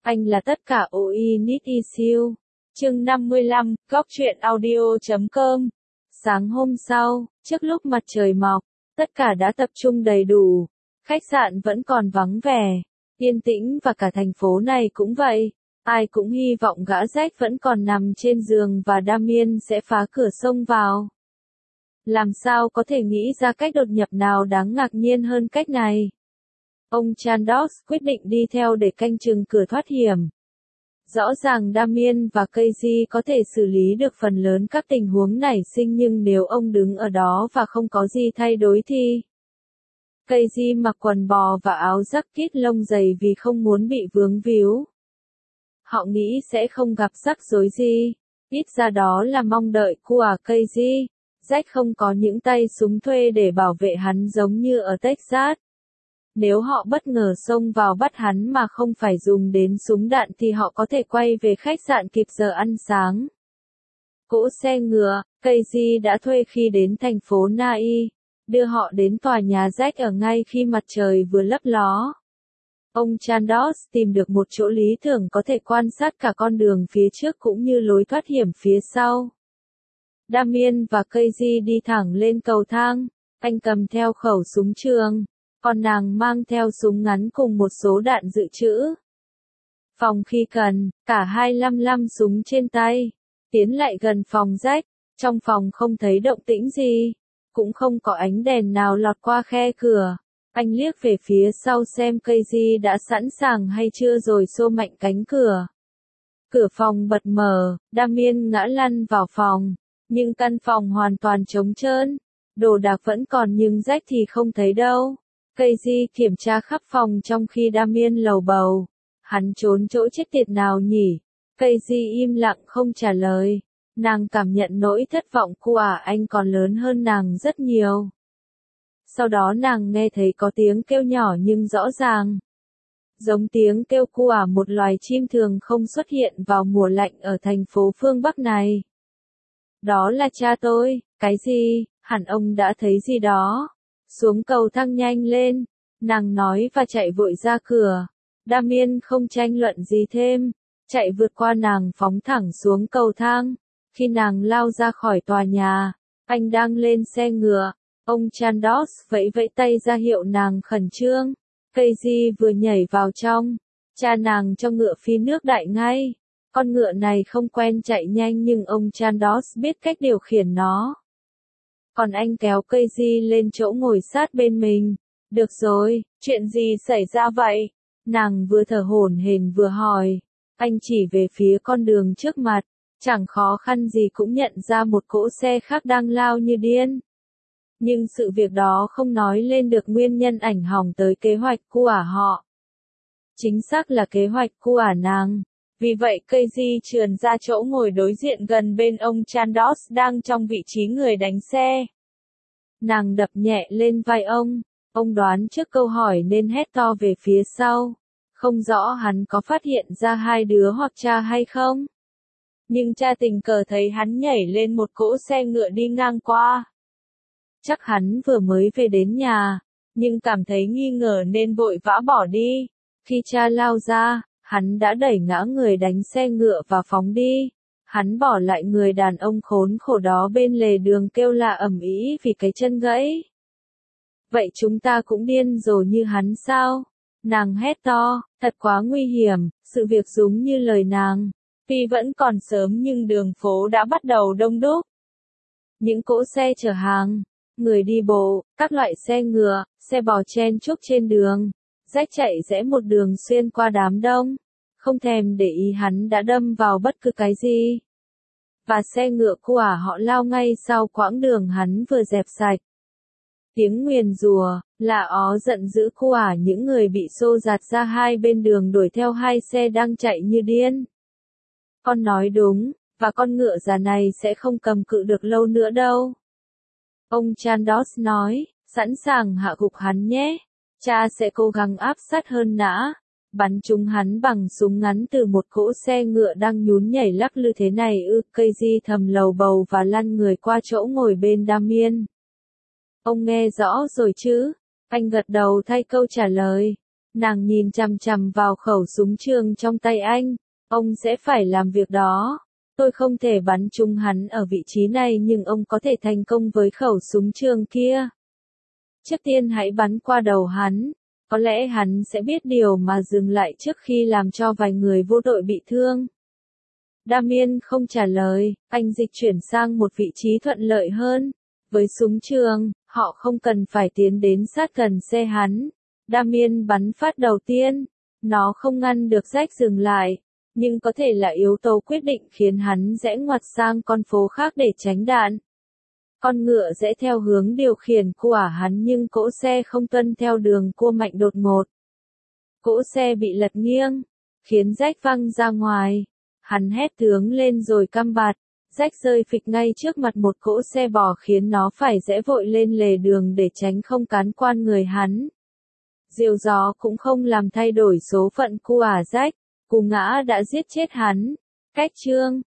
Anh là tất cả all I need is you. Chương 55, góc truyện audio.com. Sáng hôm sau, trước lúc mặt trời mọc, tất cả đã tập trung đầy đủ. Khách sạn vẫn còn vắng vẻ, yên tĩnh và cả thành phố này cũng vậy. Ai cũng hy vọng gã Jack vẫn còn nằm trên giường và Damien sẽ phá cửa xông vào. Làm sao có thể nghĩ ra cách đột nhập nào đáng ngạc nhiên hơn cách này? Ông Chandos quyết định đi theo để canh chừng cửa thoát hiểm. Rõ ràng Damien và Casey có thể xử lý được phần lớn các tình huống nảy sinh, nhưng nếu ông đứng ở đó và không có gì thay đổi thì... Casey mặc quần bò và áo jacket lông dày vì không muốn bị vướng víu. Họ nghĩ sẽ không gặp rắc rối gì, ít ra đó là mong đợi của Casey. Jack không có những tay súng thuê để bảo vệ hắn giống như ở Texas. Nếu họ bất ngờ xông vào bắt hắn mà không phải dùng đến súng đạn thì họ có thể quay về khách sạn kịp giờ ăn sáng. Cỗ xe ngựa, Casey đã thuê khi đến thành phố Nai, đưa họ đến tòa nhà Jack ở ngay khi mặt trời vừa lấp ló. Ông Chandos tìm được một chỗ lý tưởng có thể quan sát cả con đường phía trước cũng như lối thoát hiểm phía sau. Damien và Casey đi thẳng lên cầu thang, anh cầm theo khẩu súng trường, còn nàng mang theo súng ngắn cùng một số đạn dự trữ. Phòng khi cần, cả hai lăm súng trên tay, tiến lại gần phòng Jack. Trong phòng không thấy động tĩnh gì, cũng không có ánh đèn nào lọt qua khe cửa. Anh liếc về phía sau xem Casey đã sẵn sàng hay chưa rồi xô mạnh cánh cửa. Cửa phòng bật mở, Damien ngã lăn vào phòng, nhưng căn phòng hoàn toàn trống trơn. Đồ đạc vẫn còn nhưng Jack thì không thấy đâu. Casey kiểm tra khắp phòng trong khi Damien lầu bầu. Hắn trốn chỗ chết tiệt nào nhỉ? Casey im lặng không trả lời. Nàng cảm nhận nỗi thất vọng của anh còn lớn hơn nàng rất nhiều. Sau đó nàng nghe thấy có tiếng kêu nhỏ nhưng rõ ràng. Giống tiếng kêu của một loài chim thường không xuất hiện vào mùa lạnh ở thành phố phương Bắc này. Đó là cha tôi. Cái gì? Hẳn ông đã thấy gì đó. Xuống cầu thang nhanh lên, nàng nói và chạy vội ra cửa. Damien không tranh luận gì thêm, chạy vượt qua nàng phóng thẳng xuống cầu thang. Khi nàng lao ra khỏi tòa nhà, anh đang lên xe ngựa. Ông Chandos vẫy vẫy tay ra hiệu nàng khẩn trương. Casey vừa nhảy vào trong, cha nàng cho ngựa phi nước đại ngay. Con ngựa này không quen chạy nhanh nhưng ông Chandos biết cách điều khiển nó. Còn anh kéo Casey lên chỗ ngồi sát bên mình. Được rồi, chuyện gì xảy ra vậy? Nàng vừa thở hổn hển vừa hỏi. Anh chỉ về phía con đường trước mặt, chẳng khó khăn gì cũng nhận ra một cỗ xe khác đang lao như điên. Nhưng sự việc đó không nói lên được nguyên nhân ảnh hưởng tới kế hoạch của họ. Chính xác là kế hoạch của nàng. Vì vậy Casey trườn ra chỗ ngồi đối diện gần bên ông Chandos đang trong vị trí người đánh xe. Nàng đập nhẹ lên vai ông đoán trước câu hỏi nên hét to về phía sau. Không rõ hắn có phát hiện ra hai đứa hoặc cha hay không. Nhưng cha tình cờ thấy hắn nhảy lên một cỗ xe ngựa đi ngang qua. Chắc hắn vừa mới về đến nhà, nhưng cảm thấy nghi ngờ nên vội vã bỏ đi. Khi cha lao ra, hắn đã đẩy ngã người đánh xe ngựa và phóng đi. Hắn bỏ lại người đàn ông khốn khổ đó bên lề đường kêu la ầm ĩ vì cái chân gãy. Vậy chúng ta cũng điên rồi như hắn sao? Nàng hét to, thật quá nguy hiểm, sự việc giống như lời nàng. Tuy vẫn còn sớm nhưng đường phố đã bắt đầu đông đúc. Những cỗ xe chở hàng, người đi bộ, các loại xe ngựa, xe bò chen chúc trên đường. Jack chạy rẽ một đường xuyên qua đám đông. Không thèm để ý hắn đã đâm vào bất cứ cái gì. Và xe ngựa của họ lao ngay sau quãng đường hắn vừa dẹp sạch. Tiếng nguyền rủa, là ó giận dữ của những người bị xô dạt ra hai bên đường đuổi theo hai xe đang chạy như điên. Con nói đúng, và con ngựa già này sẽ không cầm cự được lâu nữa đâu. Ông Chandos nói, sẵn sàng hạ gục hắn nhé. Cha sẽ cố gắng áp sát hơn nã. Bắn trúng hắn bằng súng ngắn từ một cỗ xe ngựa đang nhún nhảy lắc lư thế này Casey thầm lầu bầu và lăn người qua chỗ ngồi bên Damien. Ông nghe rõ rồi chứ? Anh gật đầu thay câu trả lời. Nàng nhìn chằm chằm vào khẩu súng trường trong tay anh. Ông sẽ phải làm việc đó. Tôi không thể bắn trúng hắn ở vị trí này nhưng ông có thể thành công với khẩu súng trường kia. Trước tiên hãy bắn qua đầu hắn. Có lẽ hắn sẽ biết điều mà dừng lại trước khi làm cho vài người vô tội bị thương. Damien không trả lời, anh dịch chuyển sang một vị trí thuận lợi hơn. Với súng trường, họ không cần phải tiến đến sát gần xe hắn. Damien bắn phát đầu tiên. Nó không ngăn được Jack dừng lại, nhưng có thể là yếu tố quyết định khiến hắn rẽ ngoặt sang con phố khác để tránh đạn. Con ngựa rẽ theo hướng điều khiển của hắn nhưng cỗ xe không tuân theo đường cua mạnh đột ngột. Cỗ xe bị lật nghiêng, khiến Jack văng ra ngoài. Hắn hét tướng lên rồi căm bạt. Jack rơi phịch ngay trước mặt một cỗ xe bò khiến nó phải rẽ vội lên lề đường để tránh không cán qua người hắn. Diều gió cũng không làm thay đổi số phận của Jack. Cú ngã đã giết chết hắn. Cách chương